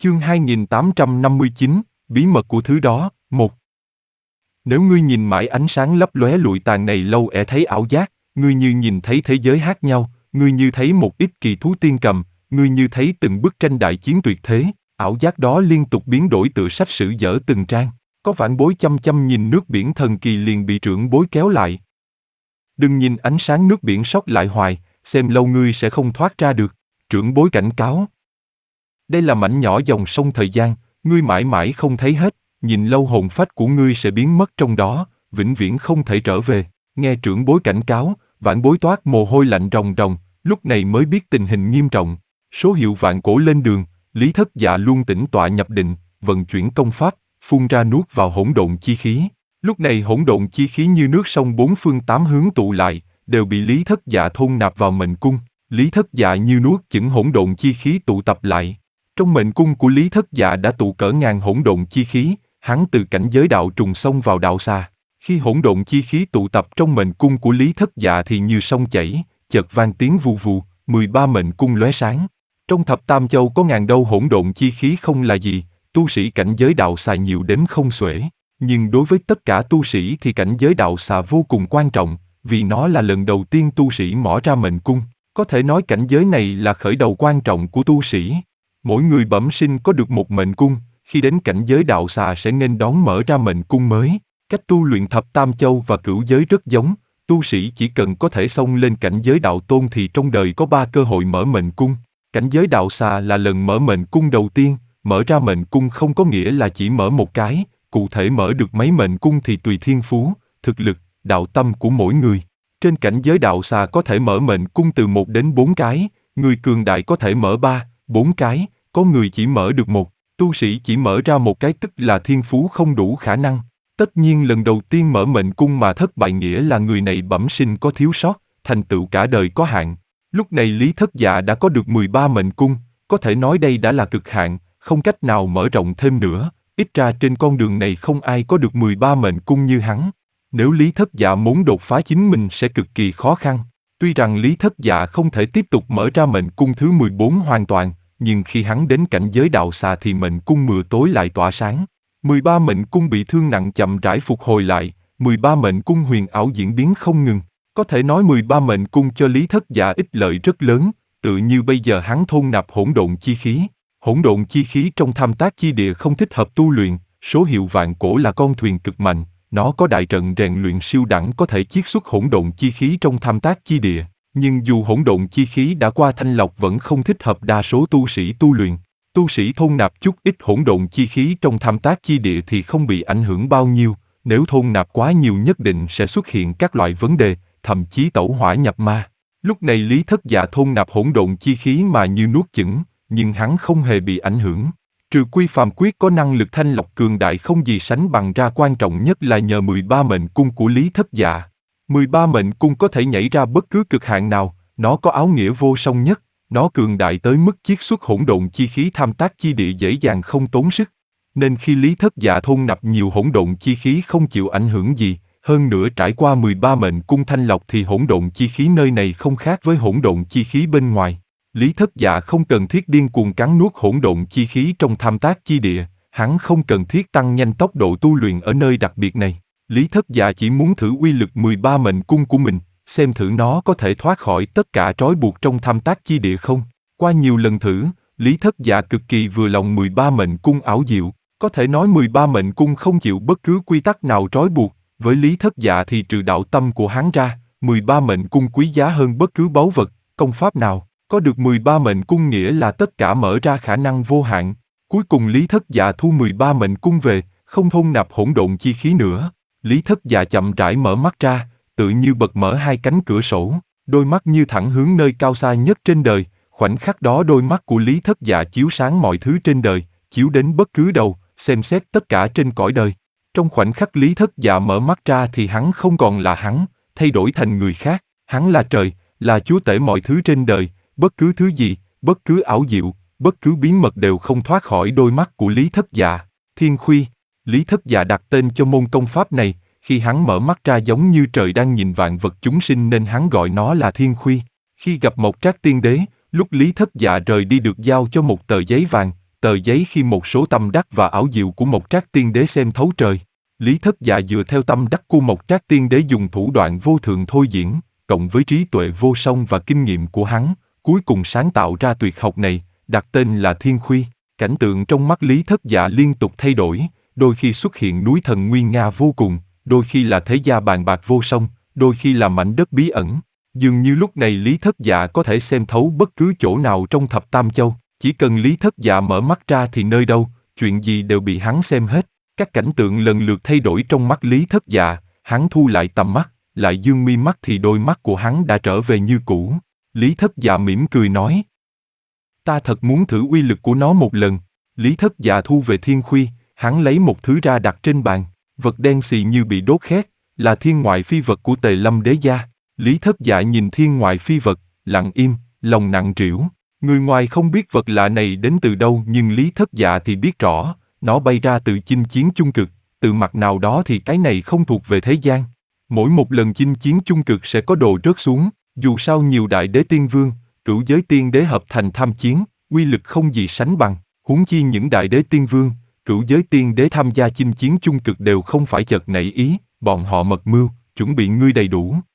Chương 2859, Bí mật của thứ đó, 1. Nếu ngươi nhìn mãi ánh sáng lấp lóe lụi tàn này lâu ẻ thấy ảo giác, ngươi như nhìn thấy thế giới khác nhau, ngươi như thấy một ít kỳ thú tiên cầm, ngươi như thấy từng bức tranh đại chiến tuyệt thế, ảo giác đó liên tục biến đổi tựa sách sử dở từng trang. Có vãn bối chăm chăm nhìn nước biển thần kỳ liền bị trưởng bối kéo lại. Đừng nhìn ánh sáng nước biển sót lại hoài, xem lâu ngươi sẽ không thoát ra được. Trưởng bối cảnh cáo. Đây là mảnh nhỏ dòng sông thời gian, ngươi mãi mãi không thấy hết, nhìn lâu hồn phách của ngươi sẽ biến mất trong đó, vĩnh viễn không thể trở về. Nghe trưởng bối cảnh cáo, vãn bối toát mồ hôi lạnh ròng ròng, lúc này mới biết tình hình nghiêm trọng. Số hiệu vạn cổ lên đường, Lý Thất Dạ luôn tĩnh tọa nhập định, vận chuyển công pháp, phun ra nuốt vào hỗn độn chi khí. Lúc này hỗn độn chi khí như nước sông bốn phương tám hướng tụ lại, đều bị Lý Thất Dạ thôn nạp vào mệnh cung. Lý Thất Dạ như nuốt chửng hỗn độn chi khí tụ tập lại. Trong mệnh cung của Lý Thất Dạ đã tụ cỡ ngàn hỗn độn chi khí, hắn từ cảnh giới đạo trùng xông vào đạo xà. Khi hỗn độn chi khí tụ tập trong mệnh cung của Lý Thất Dạ thì như sông chảy, chợt vang tiếng vù vù, 13 mệnh cung lóe sáng. Trong thập tam châu có ngàn đâu hỗn độn chi khí không là gì, tu sĩ cảnh giới đạo xà nhiều đến không xuể. Nhưng đối với tất cả tu sĩ thì cảnh giới đạo xà vô cùng quan trọng, vì nó là lần đầu tiên tu sĩ mỏ ra mệnh cung. Có thể nói cảnh giới này là khởi đầu quan trọng của tu sĩ. Mỗi người bẩm sinh có được một mệnh cung, khi đến cảnh giới đạo xà sẽ nghênh đón mở ra mệnh cung mới. Cách tu luyện thập tam châu và cửu giới rất giống, tu sĩ chỉ cần có thể xông lên cảnh giới đạo tôn thì trong đời có 3 cơ hội mở mệnh cung. Cảnh giới đạo xà là lần mở mệnh cung đầu tiên, mở ra mệnh cung không có nghĩa là chỉ mở một cái, cụ thể mở được mấy mệnh cung thì tùy thiên phú, thực lực, đạo tâm của mỗi người. Trên cảnh giới đạo xà có thể mở mệnh cung từ 1 đến 4 cái, người cường đại có thể mở 3, 4 cái, có người chỉ mở được 1, tu sĩ chỉ mở ra một cái tức là thiên phú không đủ khả năng. Tất nhiên lần đầu tiên mở mệnh cung mà thất bại nghĩa là người này bẩm sinh có thiếu sót, thành tựu cả đời có hạn. Lúc này Lý Thất Dạ đã có được 13 mệnh cung, có thể nói đây đã là cực hạn, không cách nào mở rộng thêm nữa, ít ra trên con đường này không ai có được 13 mệnh cung như hắn. Nếu Lý Thất Dạ muốn đột phá chính mình sẽ cực kỳ khó khăn. Tuy rằng Lý Thất Dạ không thể tiếp tục mở ra mệnh cung thứ 14 hoàn toàn, nhưng khi hắn đến cảnh giới đạo xà thì mệnh cung mờ tối lại tỏa sáng. 13 mệnh cung bị thương nặng chậm rãi phục hồi lại, 13 mệnh cung huyền ảo diễn biến không ngừng. Có thể nói 13 mệnh cung cho Lý Thất Dạ ích lợi rất lớn, tự như bây giờ hắn thôn nạp hỗn độn chi khí. Hỗn độn chi khí trong Tham Tác Chi Địa không thích hợp tu luyện, số hiệu vạn cổ là con thuyền cực mạnh, nó có đại trận rèn luyện siêu đẳng có thể chiết xuất hỗn độn chi khí trong Tham Tác Chi Địa. Nhưng dù hỗn độn chi khí đã qua thanh lọc vẫn không thích hợp đa số tu sĩ tu luyện. Tu sĩ thôn nạp chút ít hỗn độn chi khí trong Tham Tác Chi Địa thì không bị ảnh hưởng bao nhiêu, nếu thôn nạp quá nhiều nhất định sẽ xuất hiện các loại vấn đề, thậm chí tẩu hỏa nhập ma. Lúc này Lý Thất Dạ thôn nạp hỗn độn chi khí mà như nuốt chửng, nhưng hắn không hề bị ảnh hưởng. Trừ Quy Phàm Quyết có năng lực thanh lọc cường đại không gì sánh bằng ra, quan trọng nhất là nhờ 13 mệnh cung của Lý Thất Dạ. 13 mệnh cung có thể nhảy ra bất cứ cực hạn nào, nó có áo nghĩa vô song nhất, nó cường đại tới mức chiết xuất hỗn độn chi khí Tham Tác Chi Địa dễ dàng không tốn sức. Nên khi Lý Thất Dạ thôn nạp nhiều hỗn độn chi khí không chịu ảnh hưởng gì, hơn nữa trải qua 13 mệnh cung thanh lọc thì hỗn độn chi khí nơi này không khác với hỗn độn chi khí bên ngoài. Lý Thất Dạ không cần thiết điên cuồng cắn nuốt hỗn độn chi khí trong Tham Tác Chi Địa, hắn không cần thiết tăng nhanh tốc độ tu luyện ở nơi đặc biệt này. Lý Thất Dạ chỉ muốn thử uy lực 13 mệnh cung của mình, xem thử nó có thể thoát khỏi tất cả trói buộc trong Tham Tác Chi Địa không. Qua nhiều lần thử, Lý Thất Dạ cực kỳ vừa lòng 13 mệnh cung ảo diệu, có thể nói 13 mệnh cung không chịu bất cứ quy tắc nào trói buộc, với Lý Thất Dạ thì trừ đạo tâm của hắn ra, 13 mệnh cung quý giá hơn bất cứ báu vật, công pháp nào. Có được 13 mệnh cung nghĩa là tất cả mở ra khả năng vô hạn. Cuối cùng Lý Thất Dạ thu 13 mệnh cung về, không thôn nạp hỗn độn chi khí nữa. Lý Thất Dạ chậm rãi mở mắt ra, tự như bật mở hai cánh cửa sổ, đôi mắt như thẳng hướng nơi cao xa nhất trên đời. Khoảnh khắc đó đôi mắt của Lý Thất Dạ chiếu sáng mọi thứ trên đời, chiếu đến bất cứ đâu, xem xét tất cả trên cõi đời. Trong khoảnh khắc Lý Thất Dạ mở mắt ra thì hắn không còn là hắn, thay đổi thành người khác. Hắn là trời, là chúa tể mọi thứ trên đời. Bất cứ thứ gì, bất cứ ảo diệu, bất cứ bí mật đều không thoát khỏi đôi mắt của Lý Thất Dạ. Thiên Khuy, Lý Thất Dạ đặt tên cho môn công pháp này, khi hắn mở mắt ra giống như trời đang nhìn vạn vật chúng sinh nên hắn gọi nó là Thiên Khuy. Khi gặp Mộc Trác Tiên Đế, lúc Lý Thất Dạ rời đi được giao cho một tờ giấy vàng, tờ giấy khi một số tâm đắc và ảo diệu của Mộc Trác Tiên Đế xem thấu trời. Lý Thất Dạ dựa theo tâm đắc của Mộc Trác Tiên Đế dùng thủ đoạn vô thượng thôi diễn, cộng với trí tuệ vô song và kinh nghiệm của hắn, cuối cùng sáng tạo ra tuyệt học này, đặt tên là Thiên Khuy. Cảnh tượng trong mắt Lý Thất Dạ liên tục thay đổi, đôi khi xuất hiện núi thần nguy nga vô cùng, đôi khi là thế gia bàn bạc vô song, đôi khi là mảnh đất bí ẩn. Dường như lúc này Lý Thất Dạ có thể xem thấu bất cứ chỗ nào trong thập tam châu, chỉ cần Lý Thất Dạ mở mắt ra thì nơi đâu, chuyện gì đều bị hắn xem hết. Các cảnh tượng lần lượt thay đổi trong mắt Lý Thất Dạ, hắn thu lại tầm mắt, lại dương mi mắt thì đôi mắt của hắn đã trở về như cũ. Lý Thất Dạ mỉm cười nói: ta thật muốn thử uy lực của nó một lần. Lý Thất Dạ thu về Thiên Khuy, hắn lấy một thứ ra đặt trên bàn, vật đen xì như bị đốt khét, là thiên ngoại phi vật của Tề Lâm Đế gia. Lý Thất Dạ nhìn thiên ngoại phi vật, lặng im, lòng nặng trĩu. Người ngoài không biết vật lạ này đến từ đâu nhưng Lý Thất Dạ thì biết rõ, nó bay ra từ chinh chiến chung cực, từ mặt nào đó thì cái này không thuộc về thế gian. Mỗi một lần chinh chiến chung cực sẽ có đồ rớt xuống, dù sao nhiều đại đế tiên vương, cửu giới tiên đế hợp thành tham chiến, uy lực không gì sánh bằng, huống chi những đại đế tiên vương, cửu giới tiên đế tham gia chinh chiến chung cực đều không phải chợt nảy ý, bọn họ mật mưu, chuẩn bị ngươi đầy đủ.